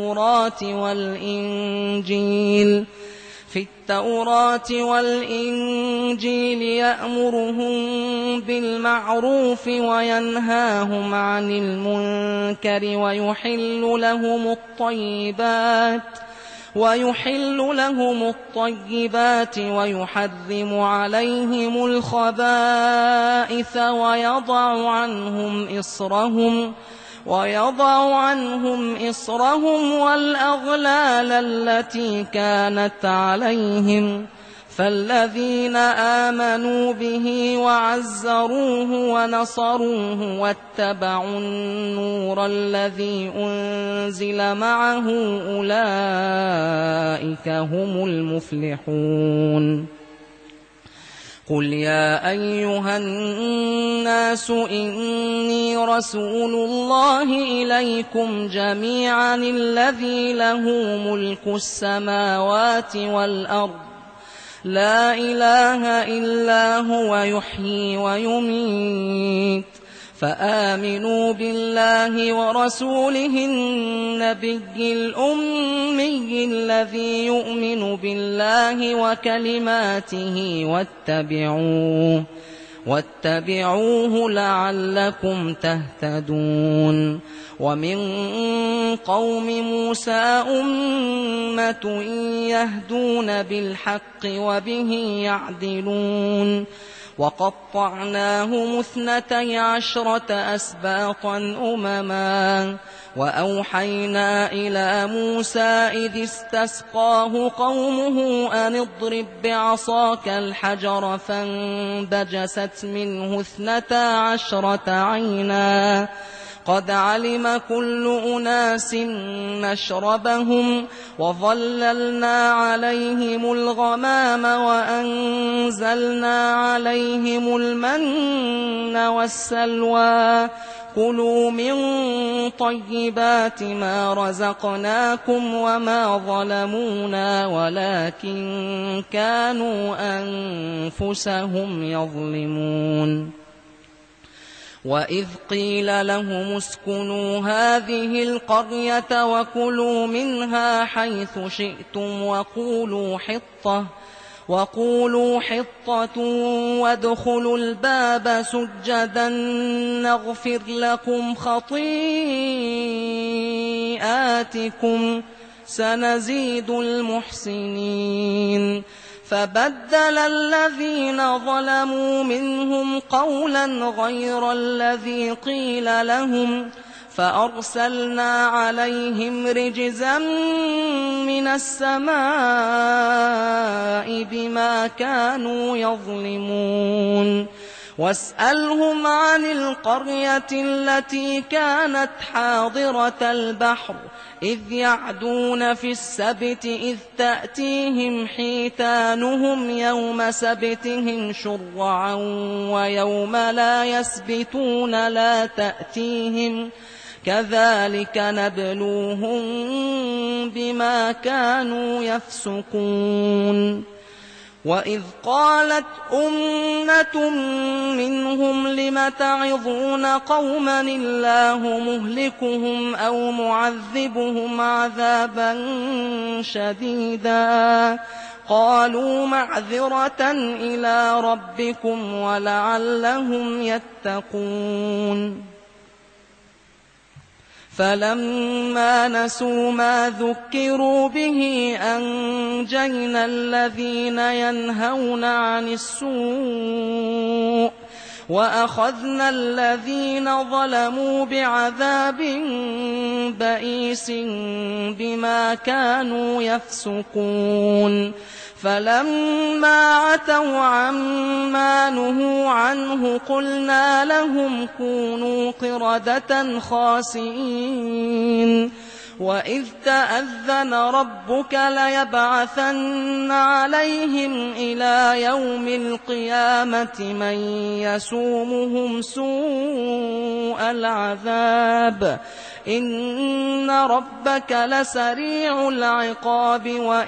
التوراة والإنجيل يأمرهم بالمعروف وينهاهم عن المنكر ويحل لهم الطيبات ويحرم عليهم الخبائث ويضع عنهم إصرهم والأغلال التي كانت عليهم فالذين آمنوا به وعزروه ونصروه واتبعوا النور الذي أنزل معه أولئك هم المفلحون قل يا أيها الناس إني رسول الله إليكم جميعا الذي له ملك السماوات والأرض لا إله إلا هو يحيي ويميت فآمنوا بالله ورسوله النبي الأمي الذي يؤمن بالله وكلماته واتبعوه لعلكم تهتدون ومن قوم موسى أمة يهدون بالحق وبه يعدلون وقطعناهم 12 أسباطا أمما وأوحينا إلى موسى إذ استسقاه قومه أن اضرب بعصاك الحجر فانبجست منه 12 عينا قد علم كل أناس مشربهم وظللنا عليهم الغمام وأنزلنا عليهم المن والسلوى كلوا من طيبات ما رزقناكم وما ظلمونا ولكن كانوا أنفسهم يظلمون وإذ قيل لهم اسكنوا هذه القرية وكلوا منها حيث شئتم وقولوا حطة وادخلوا الباب سجدا نغفر لكم خطيئاتكم سنزيد المحسنين فبدل الذين ظلموا منهم قولا غير الذي قيل لهم فأرسلنا عليهم رجزا من السماء بما كانوا يظلمون واسألهم عن القرية التي كانت حاضرة البحر إذ يعدون في السبت إذ تأتيهم حيتانهم يوم سبتهم شرعا ويوم لا يسبتون لا تأتيهم كذلك نبلوهم بما كانوا يفسقون وإذ قالت أمة منهم لم تعظون قوما الله مهلكهم أو معذبهم عذابا شديدا قالوا معذرة إلى ربكم ولعلهم يتقون فلما نسوا ما ذكروا به أنجينا الذين ينهون عن السوء وأخذنا الذين ظلموا بعذاب بئيس بما كانوا يفسقون فلما عتوا عما نهوا عنه قلنا لهم كونوا قردة خاسئين وإذ تأذن ربك ليبعثن عليهم إلى يوم القيامة من يسومهم سوء العذاب إن ربك لسريع العقاب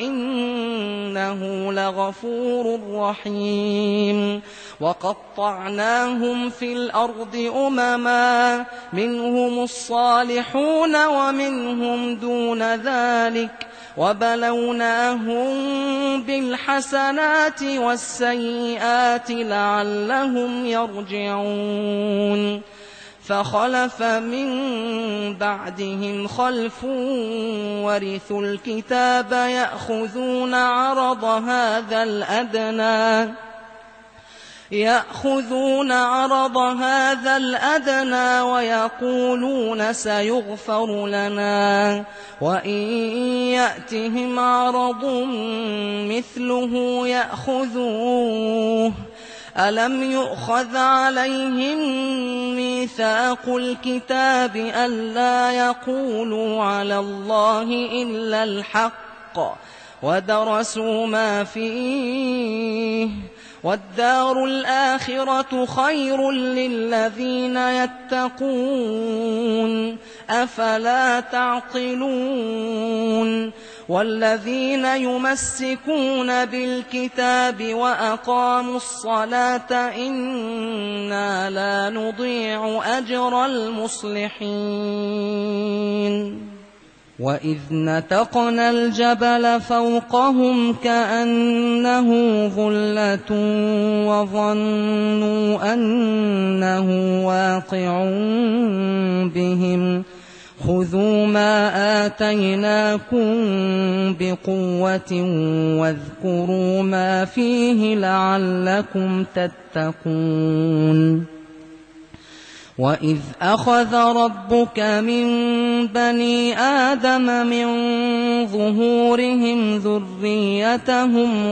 وإنه لغفور رحيم وقطعناهم في الأرض أمما منهم الصالحون ومنهم دون ذلك وبلوناهم بالحسنات والسيئات لعلهم يرجعون فخلف من بعدهم خلف ورثوا الكتاب يأخذون عرض هذا الأدنى يأخذون عرض هذا الأدنى ويقولون سيغفر لنا، وإن يأتهم عرض مثله يأخذوه. ألم يؤخذ عليهم ميثاق الكتاب ألا يقولوا على الله إلا الحق ودرسوا ما فيه، والدار الآخرة خير للذين يتقون، أفلا تعقلون؟ والذين يمسكون بالكتاب وأقاموا الصلاة إنا لا نضيع أجر المصلحين. وإذ نتقنا الجبل فوقهم كأنه ظلة وظنوا أنه واقع بهم خذوا ما آتيناكم بقوة واذكروا ما فيه لعلكم تتقون. وإذ أخذ ربك من بني آدم من ظهورهم ذريتهم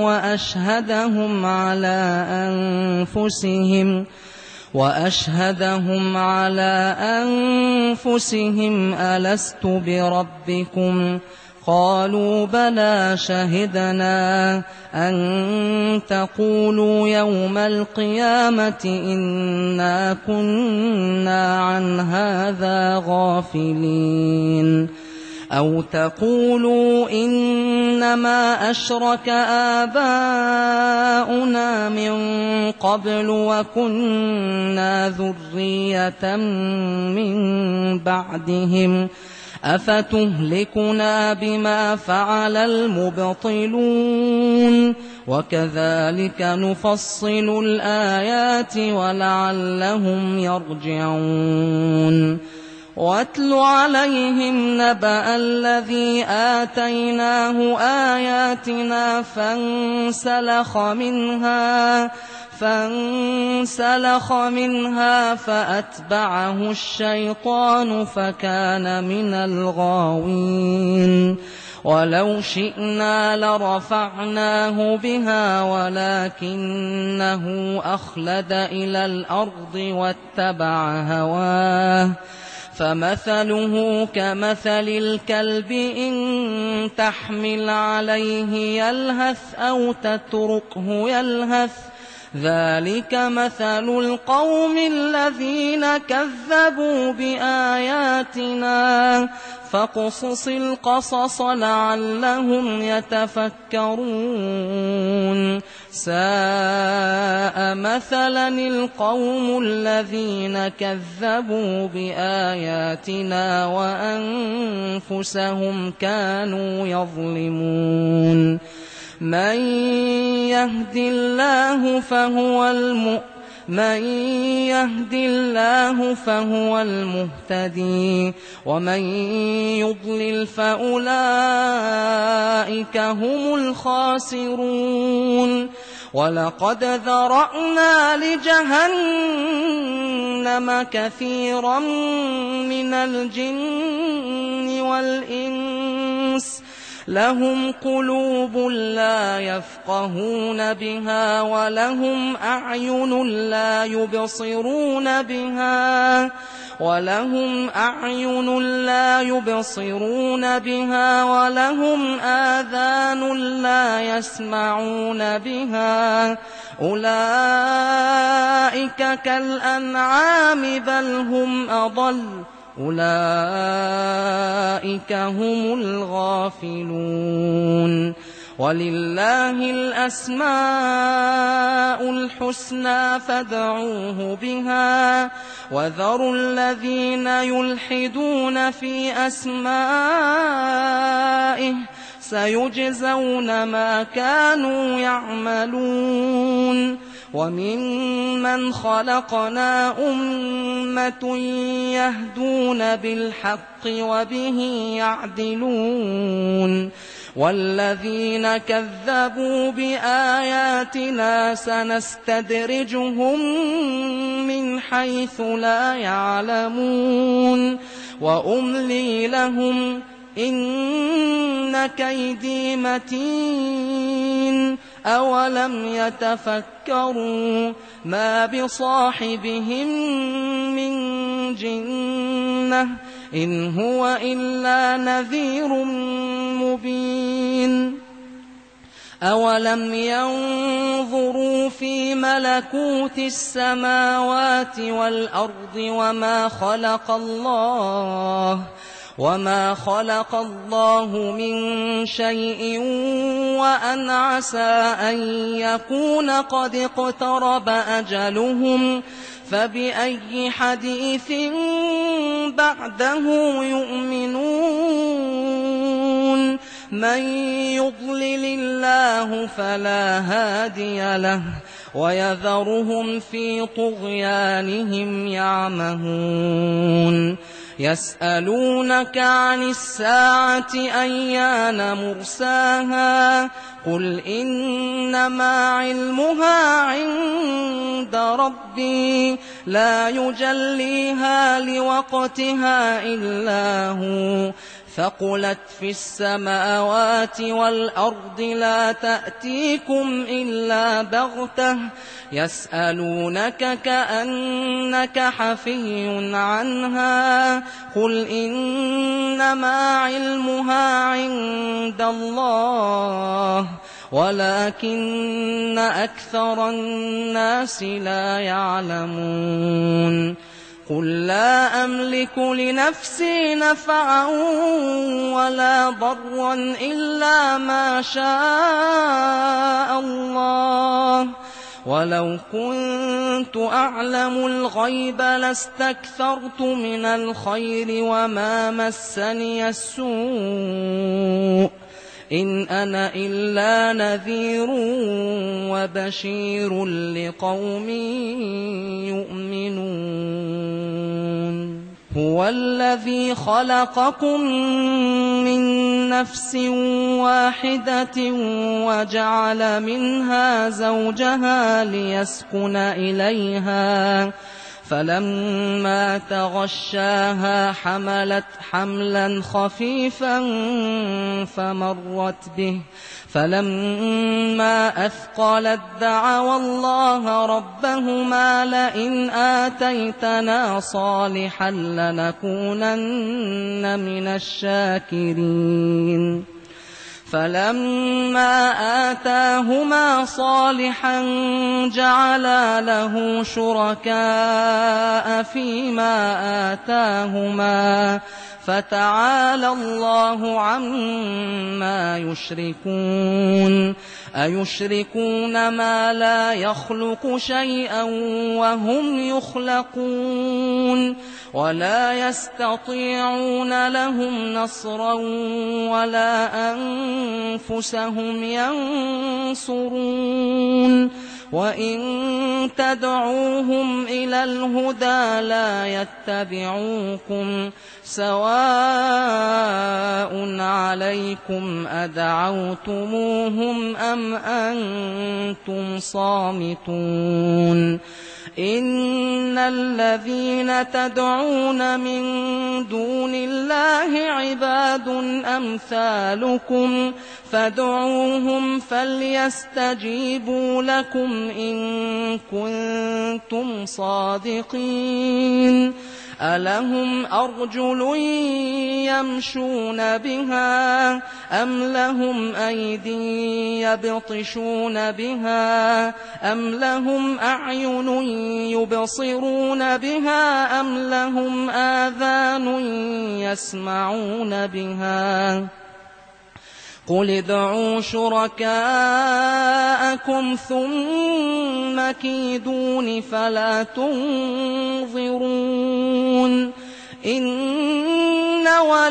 وأشهدهم على أنفسهم ألست بربكم؟ قالوا بلى شهدنا أن تقولوا يوم القيامة إنا كنا عن هذا غافلين، أو تقولوا إنما أشرك آباؤنا من قبل وكنا ذرية من بعدهم أفتهلكنا بما فعل المبطلون. وكذلك نفصل الآيات ولعلهم يرجعون. واتل عليهم نبأ الذي آتيناه آياتنا فانسلخ منها فأتبعه الشيطان فكان من الغاوين. ولو شئنا لرفعناه بها ولكنه أخلد إلى الأرض واتبع هواه، فمثله كمثل الكلب إن تحمل عليه يلهث أو تتركه يلهث، ذلك مثل القوم الذين كذبوا بآياتنا، فاقصص القصص لعلهم يتفكرون. ساء مثلا القوم الذين كذبوا بآياتنا وأنفسهم كانوا يظلمون. من يهد الله فهو المهتدي ومن يضلل فأولئك هم الخاسرون. ولقد ذرأنا لجهنم كثيرا من الجن والإنس لهم قلوب لا يفقهون بها ولهم أعين لا يبصرون بها ولهم آذان لا يسمعون بها، أولئك كالأنعام بل هم أضل، أولئك هم الغافلون. ولله الأسماء الحسنى فادعوه بها وذروا الذين يلحدون في أسمائه سيجزون ما كانوا يعملون. وممن خلقنا أمة يهدون بالحق وبه يعدلون والذين كذبوا بآياتنا سنستدرجهم من حيث لا يعلمون وأملي لهم إن كيدي متين أولم يتفكروا ما بصاحبهم من جنة إن هو إلا نذير مبين أولم ينظروا في ملكوت السماوات والأرض وما خلق الله من شيء وأن عسى أن يكون قد اقترب أجلهم فبأي حديث بعده يؤمنون من يضلل الله فلا هادي له ويذرهم في طغيانهم يعمهون يسألونك عن الساعة أيان مرساها قل إنما علمها عند ربي لا يجليها لوقتها إلا هو ثقلت في السماوات والأرض لا تأتيكم إلا بغتة يسألونك كأنك حفي عنها قل إنما علمها عند الله ولكن أكثر الناس لا يعلمون قل لا أملك لنفسي نفعا ولا ضرا إلا ما شاء الله ولو كنت أعلم الغيب لاستكثرت من الخير وما مسني السوء إن أنا إلا نذير وبشير لقوم يؤمنون هو الذي خلقكم من نفس واحدة وجعل منها زوجها ليسكن إليها فلما تغشاها حملت حملا خفيفا فمرت به فلما أثقلت دعوا الله ربهما لئن آتيتنا صالحا لنكونن من الشاكرين فلما آتاهما صالحا جعلا له شركاء فيما آتاهما فتعالى الله عما يشركون أيشركون ما لا يخلق شيئا وهم يخلقون ولا يستطيعون لهم نصرا ولا أنفسهم ينصرون وإن تدعوهم إلى الهدى لا يتبعوكم سواء عليكم أدعوتموهم أم أنتم صامتون إن الذين تدعون من دون الله عباد أمثالكم فادعوهم فليستجيبوا لكم إن كنتم صادقين ألهم أرجل يمشون بها أم لهم أيدي يبطشون بها أم لهم أعين يبصرون بها أم لهم آذان يسمعون بها قل ادعوا شركاءكم ثم كيدون فلا تنظرون إن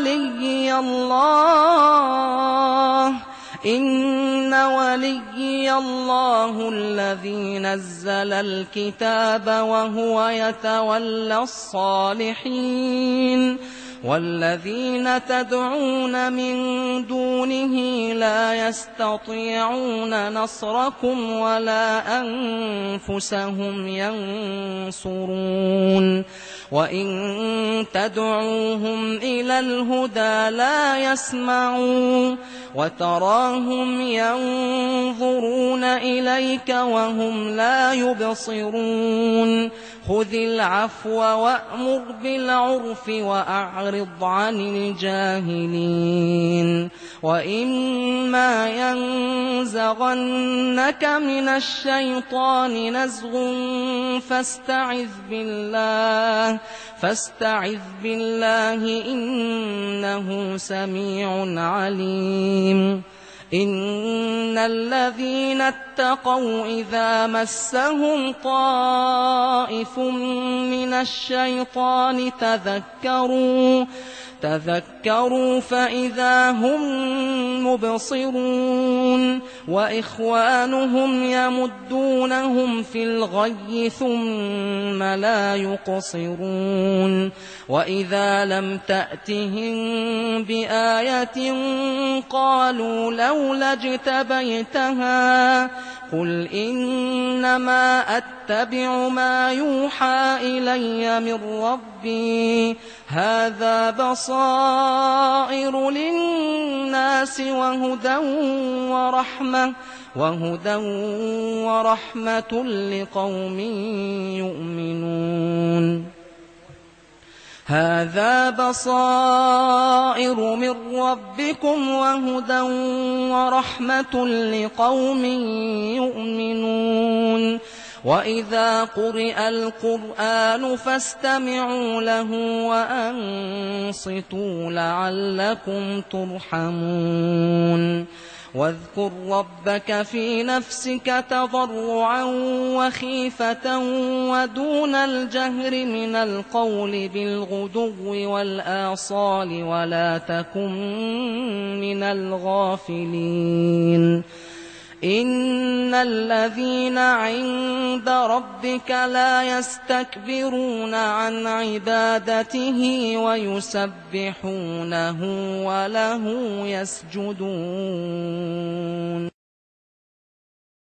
وليي الله الذي نزل الكتاب وهو يتولى الصالحين والذين تدعون من دونه لا يستطيعون نصركم ولا أنفسهم ينصرون وإن تدعوهم إلى الهدى لا يسمعون وتراهم ينظرون إليك وهم لا يبصرون خذ العفو وأمر بالعرف وأعرض عن الجاهلين وإما ينزغنك من الشيطان نزغ فاستعذ بالله إنه سميع عليم إن الذين اتقوا إذا مسهم طائف من الشيطان تذكروا فإذا هم مبصرون وإخوانهم يمدونهم في الغي ثم لا يقصرون وإذا لم تأتهم بآية قالوا لولا اجتبيتها قل إنما أتبع ما يوحى إلي من ربي هذا بصائر للناس وهدى ورحمة لقوم يؤمنون هذا بصائر من ربكم وهدى ورحمة لقوم يؤمنون وإذا قرئ القرآن فاستمعوا له وأنصتوا لعلكم ترحمون واذكر ربك في نفسك تضرعا وخيفة ودون الجهر من القول بالغدو والآصال ولا تكن من الغافلين إن الذين عند ربك لا يستكبرون عن عبادته ويسبحونه وله يسجدون